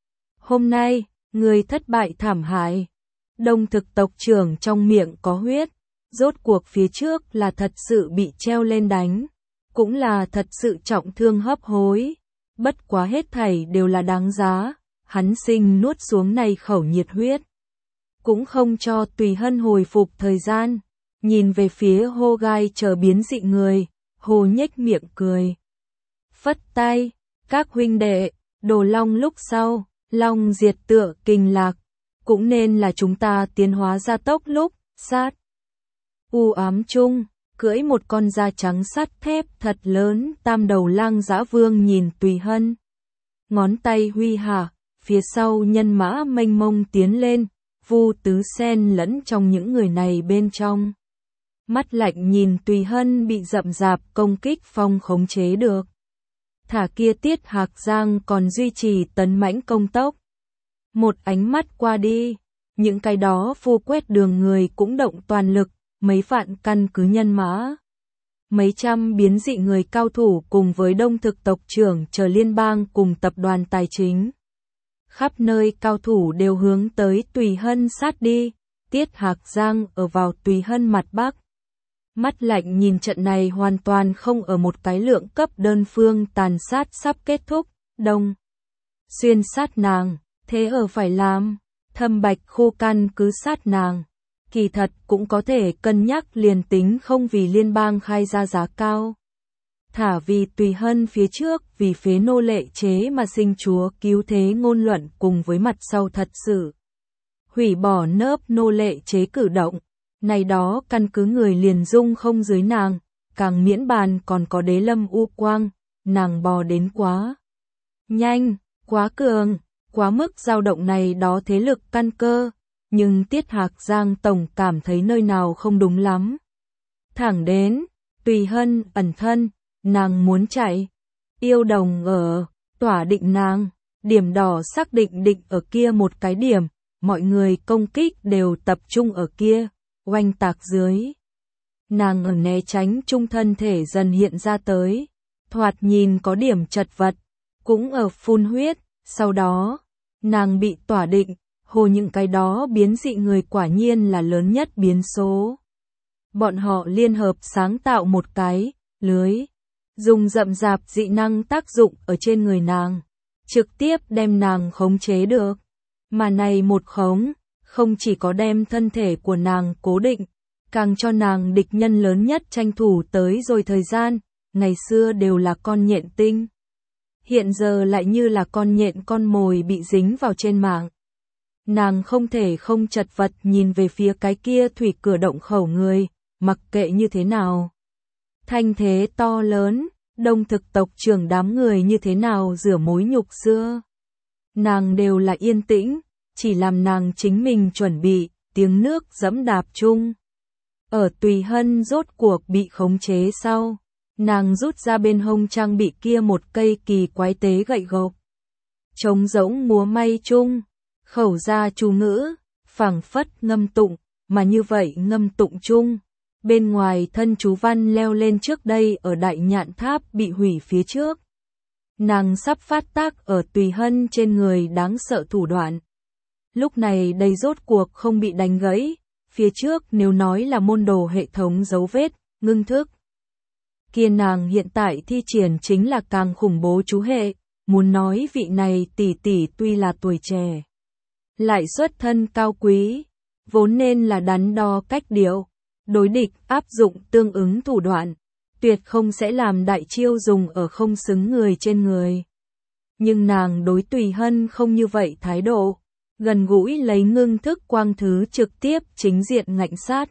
Speaker 1: Hôm nay, người thất bại thảm hại. Đông Thực tộc trưởng trong miệng có huyết, rốt cuộc phía trước là thật sự bị treo lên đánh, cũng là thật sự trọng thương hấp hối. Bất quá hết thảy đều là đáng giá, hắn sinh nuốt xuống này khẩu nhiệt huyết. Cũng không cho Tùy Hân hồi phục thời gian, nhìn về phía Hô Gai chờ biến dị người, Hồ nhếch miệng cười. Phất tay, các huynh đệ, Đồ Long lúc sau. Long diệt tựa kinh lạc, cũng nên là chúng ta tiến hóa gia tốc lúc, sát. U ám chung, cưỡi một con da trắng sắt thép thật lớn, tam đầu lang Dã Vương nhìn Tùy Hân. Ngón tay huy hạ, phía sau nhân mã mênh mông tiến lên, Vu Tứ xen lẫn trong những người này bên trong. Mắt lạnh nhìn Tùy Hân bị rậm rạp công kích phong khống chế được. Thả kia Tiết Hạc Giang còn duy trì tấn mãnh công tốc. Một ánh mắt qua đi, những cái đó phu quét đường người cũng động toàn lực, mấy vạn căn cứ nhân mã. Mấy trăm biến dị người cao thủ cùng với Đông Thực tộc trưởng chờ liên bang cùng tập đoàn tài chính. Khắp nơi cao thủ đều hướng tới Tùy Hân sát đi, Tiết Hạc Giang ở vào Tùy Hân mặt bắc. Mắt lạnh nhìn trận này hoàn toàn không ở một cái lượng cấp đơn phương tàn sát sắp kết thúc, Đông Xuyên sát nàng, thế ở phải làm, Thâm Bạch khu căn cứ sát nàng. Kỳ thật cũng có thể cân nhắc liền tính không vì liên bang khai ra giá cao. Thả vì Tùy Hân phía trước vì phế nô lệ chế mà sinh chúa cứu thế ngôn luận cùng với mặt sau thật sự. Hủy bỏ nớp nô lệ chế cử động. Này đó căn cứ người liền dung không dưới nàng, càng miễn bàn còn có Đế Lâm U Quang, nàng bò đến quá nhanh, quá cường, quá mức dao động này đó thế lực căn cơ, nhưng Tiết Hạc Giang tổng cảm thấy nơi nào không đúng lắm. Thẳng đến, Tùy Hân ẩn thân, nàng muốn chạy, yêu đồng ở, tỏa định nàng, điểm đỏ xác định ở kia một cái điểm, mọi người công kích đều tập trung ở kia. Oanh tạc dưới. Nàng ở né tránh trung thân thể dần hiện ra tới. Thoạt nhìn có điểm chật vật. Cũng ở phun huyết. Sau đó, nàng bị tỏa định. Hồ những cái đó biến dị người quả nhiên là lớn nhất biến số. Bọn họ liên hợp sáng tạo một cái lưới, dùng rậm rạp dị năng tác dụng ở trên người nàng, trực tiếp đem nàng khống chế được. Mà này một khống, không chỉ có đem thân thể của nàng cố định, càng cho nàng địch nhân lớn nhất tranh thủ tới rồi thời gian, ngày xưa đều là con nhện tinh. Hiện giờ lại như là con nhện con mồi bị dính vào trên mạng. Nàng không thể không chật vật nhìn về phía cái kia thủy cửa động khẩu người, mặc kệ như thế nào. Thanh thế to lớn, đông thực tộc trưởng đám người như thế nào rửa mối nhục xưa. Nàng đều là yên tĩnh, chỉ làm nàng chính mình chuẩn bị, tiếng nước dẫm đạp chung. Ở Tùy Hân rốt cuộc bị khống chế sau, nàng rút ra bên hông trang bị kia một cây kỳ quái tế gậy gộc. Trống rỗng múa may chung, khẩu ra chú ngữ, phảng phất ngâm tụng, mà như vậy ngâm tụng chung. Bên ngoài thân chú văn leo lên trước đây ở Đại Nhạn Tháp bị hủy phía trước. Nàng sắp phát tác ở Tùy Hân trên người đáng sợ thủ đoạn. Lúc này đây rốt cuộc không bị đánh gãy, phía trước nếu nói là môn đồ hệ thống dấu vết, ngưng thức. Kia nàng hiện tại thi triển chính là càng khủng bố chú hệ, muốn nói vị này tỷ tỷ tuy là tuổi trẻ, lại xuất thân cao quý, vốn nên là đắn đo cách điệu, đối địch áp dụng tương ứng thủ đoạn, tuyệt không sẽ làm đại chiêu dùng ở không xứng người trên người. Nhưng nàng đối Tùy Hân không như vậy thái độ, gần gũi lấy ngưng thức quang thứ trực tiếp chính diện ngạnh sát.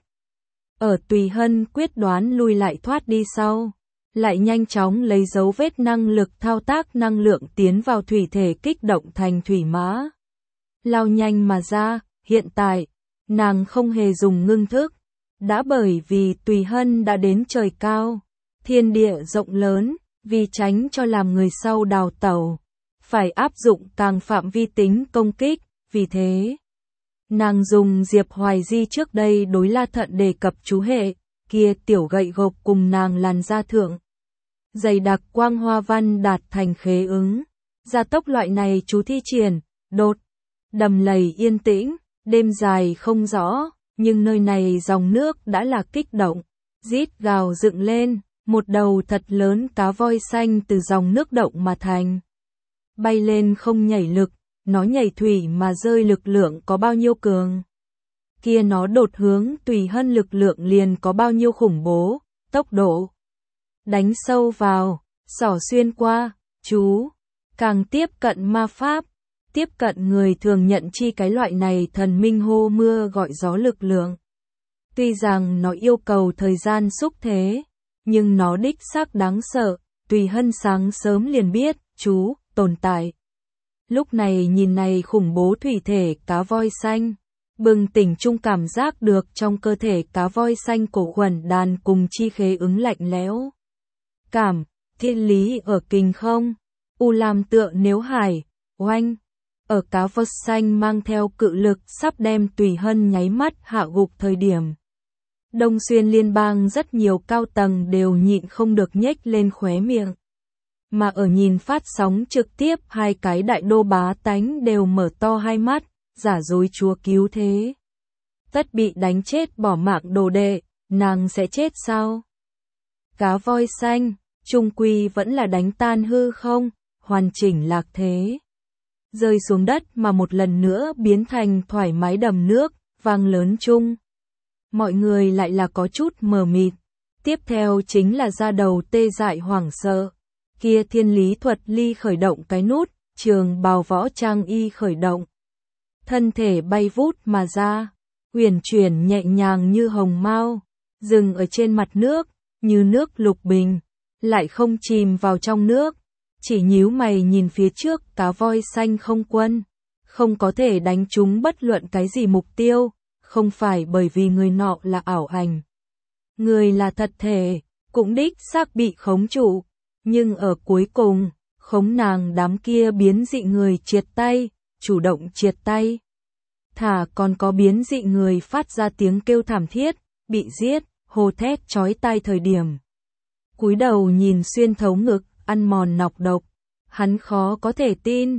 Speaker 1: Ở Tùy Hân quyết đoán lui lại thoát đi sau, lại nhanh chóng lấy dấu vết năng lực thao tác năng lượng tiến vào thủy thể kích động thành thủy mã. Lao nhanh mà ra, hiện tại, nàng không hề dùng ngưng thức, đã bởi vì Tùy Hân đã đến trời cao, thiên địa rộng lớn, vì tránh cho làm người sau đào tẩu, phải áp dụng càng phạm vi tính công kích, vì thế. Nàng dùng Diệp Hoài Di trước đây đối La Thận đề cập chú hệ, kia tiểu gậy gộc cùng nàng làn da thượng. Dày đặc quang hoa văn đạt thành khế ứng, gia tốc loại này chú thi triển, đột, đầm lầy yên tĩnh, đêm dài không rõ, nhưng nơi này dòng nước đã là kích động, rít gào dựng lên, một đầu thật lớn cá voi xanh từ dòng nước động mà thành. Bay lên không nhảy lực, nó nhảy thủy mà rơi lực lượng có bao nhiêu cường. Kia nó đột hướng Tùy Hân lực lượng liền có bao nhiêu khủng bố, tốc độ. Đánh sâu vào, xỏ xuyên qua, chú, càng tiếp cận ma pháp, tiếp cận người thường nhận chi cái loại này thần minh hô mưa gọi gió lực lượng. Tuy rằng nó yêu cầu thời gian xúc thế, nhưng nó đích xác đáng sợ, Tùy Hân sáng sớm liền biết, chú, tồn tại. Lúc này nhìn này khủng bố thủy thể cá voi xanh, bừng tỉnh chung cảm giác được trong cơ thể cá voi xanh cổ quẩn đàn cùng chi khế ứng lạnh lẽo. Cảm, thiên lý ở kinh không, u làm tựa nếu hải, oanh, ở cá voi xanh mang theo cự lực sắp đem Tùy Hân nháy mắt hạ gục thời điểm. Đông Xuyên liên bang rất nhiều cao tầng đều nhịn không được nhếch lên khóe miệng. Mà ở nhìn phát sóng trực tiếp hai cái đại đô bá tánh đều mở to hai mắt, giả dối chúa cứu thế. Tất bị đánh chết bỏ mạng đồ đệ, nàng sẽ chết sao? Cá voi xanh, trung quy vẫn là đánh tan hư không, hoàn chỉnh lạc thế. Rơi xuống đất mà một lần nữa biến thành thoải mái đầm nước, vang lớn chung. Mọi người lại là có chút mờ mịt. Tiếp theo chính là ra đầu tê dại hoảng sợ. Kia thiên lý thuật ly khởi động cái nút, trường bào võ trang y khởi động. Thân thể bay vút mà ra, uyển chuyển nhẹ nhàng như hồng mao, dừng ở trên mặt nước, như nước lục bình, lại không chìm vào trong nước, chỉ nhíu mày nhìn phía trước cá voi xanh không quân, không có thể đánh trúng bất luận cái gì mục tiêu, không phải bởi vì người nọ là ảo ảnh. Người là thật thể, cũng đích xác bị khống trụ. Nhưng ở cuối cùng, khống nàng đám kia biến dị người triệt tay, chủ động triệt tay. Thả còn có biến dị người phát ra tiếng kêu thảm thiết, bị giết, hô thét chói tai thời điểm. Cúi đầu nhìn xuyên thấu ngực, ăn mòn nọc độc. Hắn khó có thể tin,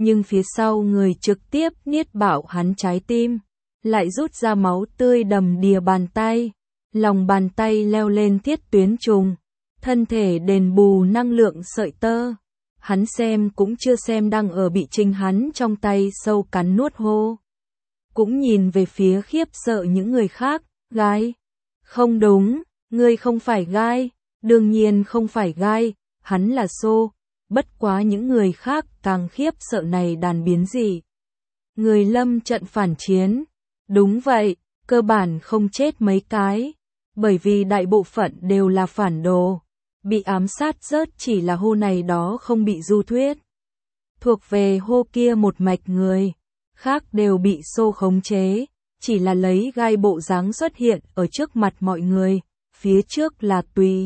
Speaker 1: nhưng phía sau người trực tiếp niết bạo hắn trái tim, lại rút ra máu tươi đầm đìa bàn tay, lòng bàn tay leo lên thiết tuyến trùng, thân thể đền bù năng lượng sợi tơ. Hắn xem cũng chưa xem đang ở bị chính hắn trong tay sâu cắn nuốt hô. Cũng nhìn về phía khiếp sợ những người khác, gai. Không đúng, ngươi không phải gai, đương nhiên không phải gai, hắn là Xô, bất quá những người khác càng khiếp sợ này đàn biến gì. Người lâm trận phản chiến, đúng vậy, cơ bản không chết mấy cái, bởi vì đại bộ phận đều là phản đồ, bị ám sát rớt chỉ là hô này đó không bị du thuyết. Thuộc về hô kia một mạch người, khác đều bị Xô khống chế, chỉ là lấy gai bộ dáng xuất hiện ở trước mặt mọi người, phía trước là Tùy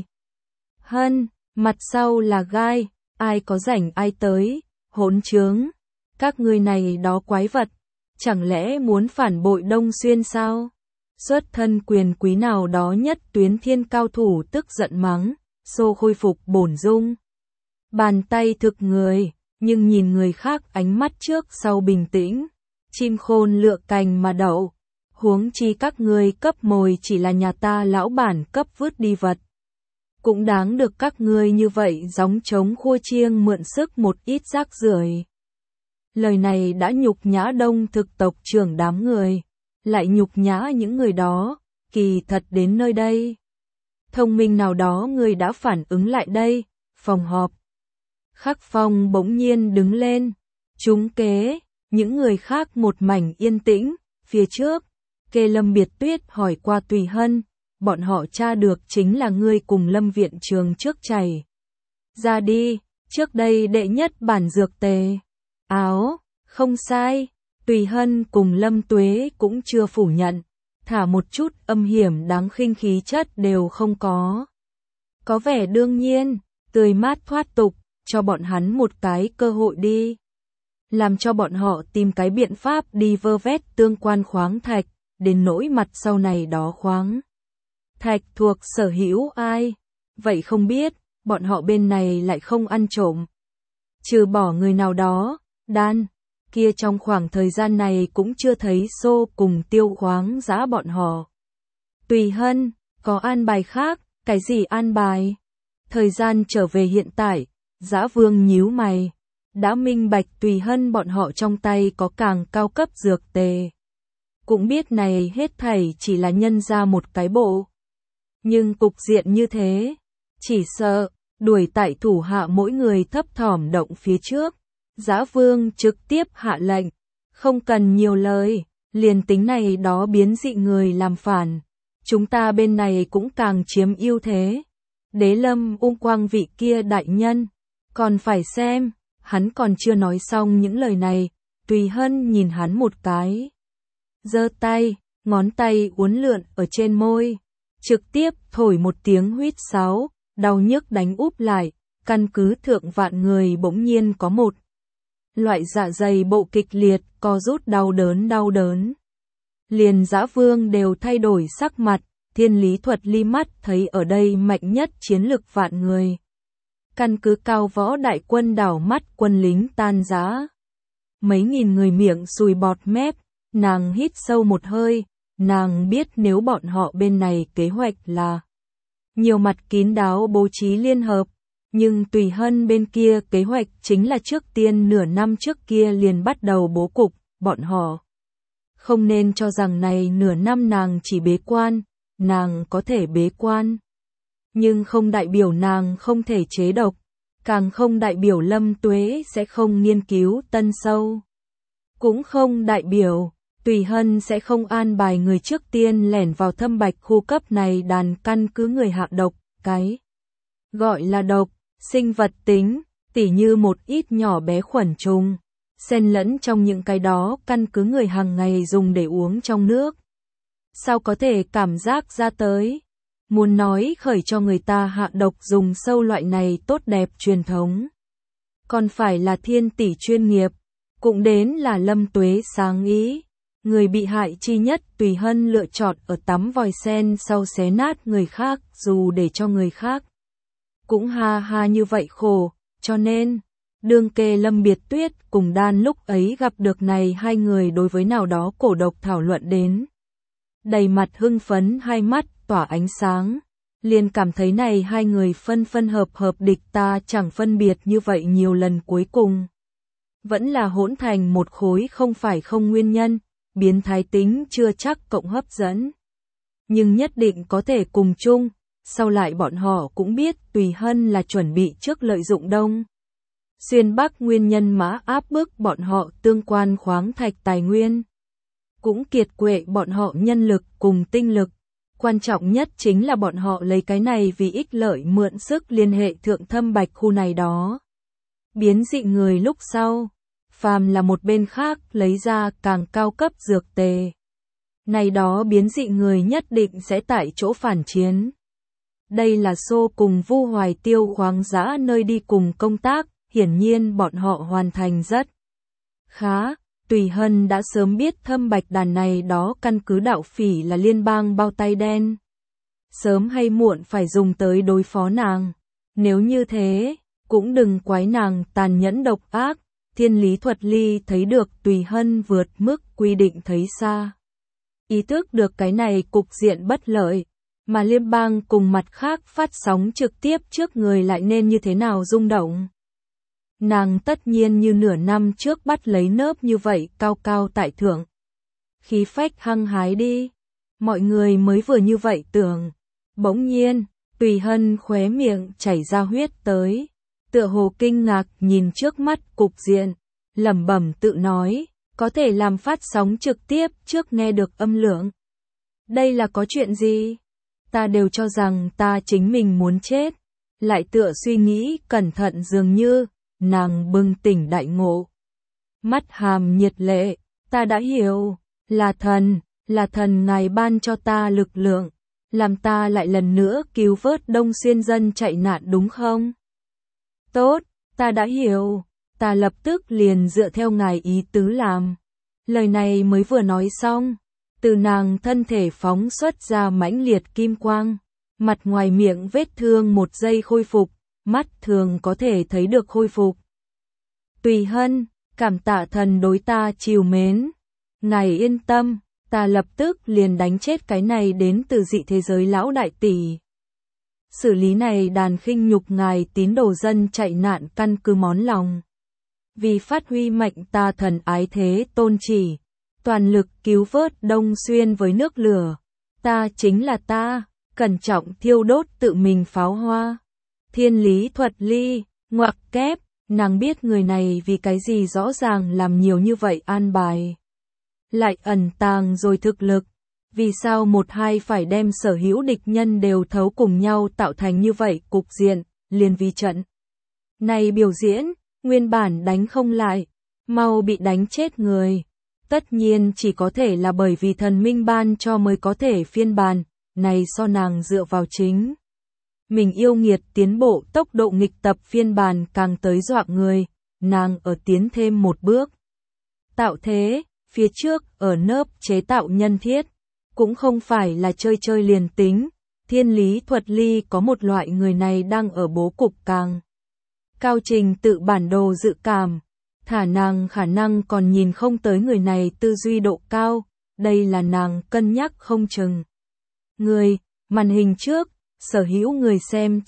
Speaker 1: Hân, mặt sau là gai, ai có rảnh ai tới, hỗn trướng, các ngươi này đó quái vật, chẳng lẽ muốn phản bội Đông Xuyên sao? Xuất thân quyền quý nào đó nhất tuyến thiên cao thủ tức giận mắng, Xô khôi phục bổn dung. Bàn tay thực người, nhưng nhìn người khác ánh mắt trước sau bình tĩnh, chim khôn lựa cành mà đậu, huống chi các ngươi cấp mồi chỉ là nhà ta lão bản cấp vứt đi vật. Cũng đáng được các ngươi như vậy gióng trống khua chiêng mượn sức một ít rác rưởi. Lời này đã nhục nhã Đông thực tộc trưởng đám người, lại nhục nhã những người đó, kỳ thật đến nơi đây. Thông minh nào đó người đã phản ứng lại đây, phòng họp. Khắc Phong bỗng nhiên đứng lên, trúng kế, những người khác một mảnh yên tĩnh, phía trước, Kê Lâm Biệt Tuyết hỏi qua Tùy Hân, bọn họ tra được chính là ngươi cùng Lâm viện trường trước chảy. Ra đi, trước đây đệ nhất bản dược tề. Áo, không sai, Tùy Hân cùng Lâm Tuế cũng chưa phủ nhận, thả một chút âm hiểm đáng khinh khí chất đều không có. Có vẻ đương nhiên, tươi mát thoát tục, cho bọn hắn một cái cơ hội đi. Làm cho bọn họ tìm cái biện pháp đi vơ vét tương quan khoáng thạch, đến nỗi mặt sau này đó khoáng thạch thuộc sở hữu ai. Vậy không biết, bọn họ bên này lại không ăn trộm. Trừ bỏ người nào đó, đan, kia trong khoảng thời gian này cũng chưa thấy Xô cùng Tiêu khoáng giã bọn họ. Tùy Hân, có an bài khác, cái gì an bài? Thời gian trở về hiện tại, Dã Vương nhíu mày, đã minh bạch Tùy Hân bọn họ trong tay có càng cao cấp dược tề. Cũng biết này hết thảy chỉ là nhân ra một cái bộ. Nhưng cục diện như thế, chỉ sợ, đuổi tại thủ hạ mỗi người thấp thỏm động phía trước. Dã Vương trực tiếp hạ lệnh, không cần nhiều lời, liền tính này đó biến dị người làm phản. Chúng ta bên này cũng càng chiếm ưu thế. Đế Lâm ung quang vị kia đại nhân, còn phải xem, hắn còn chưa nói xong những lời này, Tùy Hân nhìn hắn một cái. Giơ tay, ngón tay uốn lượn ở trên môi, trực tiếp thổi một tiếng huýt sáo, đau nhức đánh úp lại, căn cứ thượng vạn người bỗng nhiên có một loại dạ dày bộ kịch liệt, co rút đau đớn. Liền Dã Vương đều thay đổi sắc mặt, Thiên Lý Thuật ly mắt thấy ở đây mạnh nhất chiến lực vạn người. Căn cứ cao võ đại quân đảo mắt quân lính tan rã. Mấy nghìn người miệng sùi bọt mép, nàng hít sâu một hơi, nàng biết nếu bọn họ bên này kế hoạch là nhiều mặt kín đáo bố trí liên hợp, nhưng Tùy Hân bên kia kế hoạch chính là trước tiên nửa năm trước kia liền bắt đầu bố cục, bọn họ không nên cho rằng này nửa năm nàng chỉ bế quan, nàng có thể bế quan, nhưng không đại biểu nàng không thể chế độc, càng không đại biểu Lâm Tuế sẽ không nghiên cứu tân sâu, cũng không đại biểu Tùy Hân sẽ không an bài người trước tiên lẻn vào Thâm Bạch khu cấp này đàn căn cứ người hạ độc, cái gọi là độc, sinh vật tính, tỉ như một ít nhỏ bé khuẩn trùng, xen lẫn trong những cái đó căn cứ người hàng ngày dùng để uống trong nước. Sao có thể cảm giác ra tới? Muốn nói khởi cho người ta hạ độc dùng sâu loại này tốt đẹp truyền thống. Còn phải là thiên tỷ chuyên nghiệp, cũng đến là Lâm Tuế sáng ý. Người bị hại chi nhất Tùy Hân lựa chọn ở tắm vòi sen sau xé nát người khác dù để cho người khác. Cũng ha ha như vậy khổ, cho nên, Đương kê Lâm Biệt Tuyết cùng Đan lúc ấy gặp được này hai người đối với nào đó cổ độc thảo luận đến. Đầy mặt hưng phấn, hai mắt tỏa ánh sáng. Liền cảm thấy này hai người phân phân hợp hợp địch ta chẳng phân biệt như vậy nhiều lần, cuối cùng vẫn là hỗn thành một khối, không phải không nguyên nhân, biến thái tính chưa chắc cộng hấp dẫn. Nhưng nhất định có thể cùng chung, sau lại bọn họ cũng biết Tùy Hân là chuẩn bị trước lợi dụng Đông Xuyên Bắc nguyên nhân mã áp bức bọn họ tương quan khoáng thạch tài nguyên. Cũng kiệt quệ bọn họ nhân lực cùng tinh lực. Quan trọng nhất chính là bọn họ lấy cái này vì ích lợi mượn sức liên hệ thượng thâm bạch khu này đó. Biến dị người lúc sau, phàm là một bên khác lấy ra càng cao cấp dược tề. Này đó biến dị người nhất định sẽ tại chỗ phản chiến. Đây là Xô cùng Vu Hoài Tiêu khoáng dã nơi đi cùng công tác, hiển nhiên bọn họ hoàn thành rất khá. Tùy Hân đã sớm biết thâm bạch đàn này đó căn cứ đạo phỉ là liên bang bao tay đen. Sớm hay muộn phải dùng tới đối phó nàng. Nếu như thế, cũng đừng quái nàng tàn nhẫn độc ác. Thiên Lý Thuật Ly thấy được Tùy Hân vượt mức quy định thấy xa. Ý thức được cái này cục diện bất lợi, mà liên bang cùng mặt khác phát sóng trực tiếp trước người lại nên như thế nào rung động. Nàng tất nhiên như nửa năm trước bắt lấy nớp như vậy cao cao tại thượng. Khí phách hăng hái đi. Mọi người mới vừa như vậy tưởng. Bỗng nhiên, Tùy Hân khóe miệng chảy ra huyết tới. Tựa hồ kinh ngạc nhìn trước mắt cục diện. Lẩm bẩm tự nói, có thể làm phát sóng trực tiếp trước nghe được âm lượng. Đây là có chuyện gì? Ta đều cho rằng ta chính mình muốn chết. Lại tựa suy nghĩ cẩn thận dường như. Nàng bừng tỉnh đại ngộ. Mắt hàm nhiệt lệ, ta đã hiểu, là thần ngài ban cho ta lực lượng, làm ta lại lần nữa cứu vớt Đông Xuyên dân chạy nạn đúng không? Tốt, ta đã hiểu, ta lập tức liền dựa theo ngài ý tứ làm. Lời này mới vừa nói xong, từ nàng thân thể phóng xuất ra mãnh liệt kim quang, mặt ngoài miệng vết thương một giây khôi phục. Mắt thường có thể thấy được khôi phục. Tùy Hân, cảm tạ thần đối ta trìu mến. Ngài yên tâm, ta lập tức liền đánh chết cái này đến từ dị thế giới lão đại tỷ. Xử lý này đàn khinh nhục ngài tín đồ dân chạy nạn căn cứ món lòng. Vì phát huy mạnh ta thần ái thế tôn chỉ, toàn lực cứu vớt Đông Xuyên với nước lửa. Ta chính là ta, cẩn trọng thiêu đốt tự mình pháo hoa. Thiên Lý Thuật Ly, ngoặc kép, nàng biết người này vì cái gì rõ ràng làm nhiều như vậy an bài. Lại ẩn tàng rồi thực lực, vì sao một hai phải đem sở hữu địch nhân đều thấu cùng nhau tạo thành như vậy cục diện, liền vì trận. Này biểu diễn, nguyên bản đánh không lại, mau bị đánh chết người. Tất nhiên chỉ có thể là bởi vì thần minh ban cho mới có thể phiên bản, này so nàng dựa vào chính. Mình yêu nghiệt tiến bộ tốc độ nghịch tập phiên bản càng tới dọa người, nàng ở tiến thêm một bước. Tạo thế, phía trước ở nớp chế tạo nhân thiết, cũng không phải là chơi chơi liền tính. Thiên Lý Thuật Ly có một loại người này đang ở bố cục càng cao trình tự bản đồ dự cảm, thả nàng khả năng còn nhìn không tới người này tư duy độ cao, đây là nàng cân nhắc không chừng. Người, màn hình trước, sở hữu người xem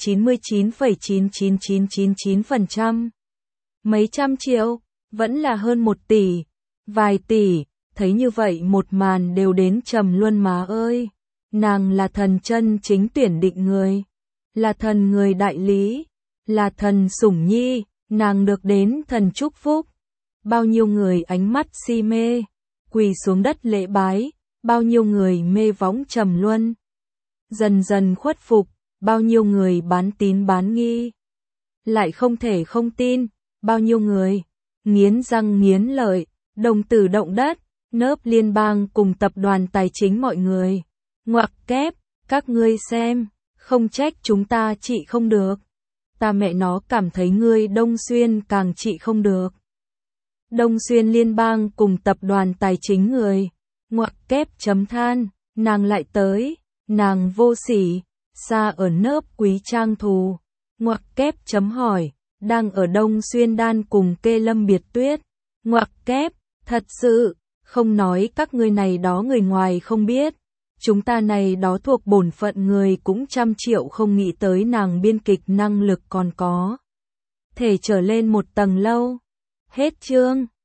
Speaker 1: 99,99999%. Mấy trăm triệu, vẫn là hơn 1 tỷ, vài tỷ, thấy như vậy một màn đều đến trầm luân má ơi. Nàng là thần chân chính tuyển định người, là thần người đại lý, là thần sủng nhi, nàng được đến thần chúc phúc. Bao nhiêu người ánh mắt si mê, quỳ xuống đất lễ bái, bao nhiêu người mê võng trầm luân. Dần dần khuất phục, bao nhiêu người bán tín bán nghi. Lại không thể không tin, bao nhiêu người nghiến răng nghiến lợi, đồng tử động đất, nớp liên bang cùng tập đoàn tài chính mọi người. Ngoặc kép, các ngươi xem, không trách chúng ta trị không được. Ta mẹ nó cảm thấy ngươi Đông Xuyên càng trị không được. Đông Xuyên liên bang cùng tập đoàn tài chính người. Ngoặc kép chấm than, nàng lại tới, nàng vô sỉ, xa ở nớp quý trang thù. Ngoặc kép chấm hỏi, đang ở Đông Xuyên Đan cùng Kê Lâm Biệt Tuyết. Ngoặc kép, thật sự, không nói các ngươi này đó người ngoài không biết. Chúng ta này đó thuộc bổn phận người cũng trăm triệu không nghĩ tới nàng biên kịch năng lực còn có thể trở lên một tầng lâu. Hết chương.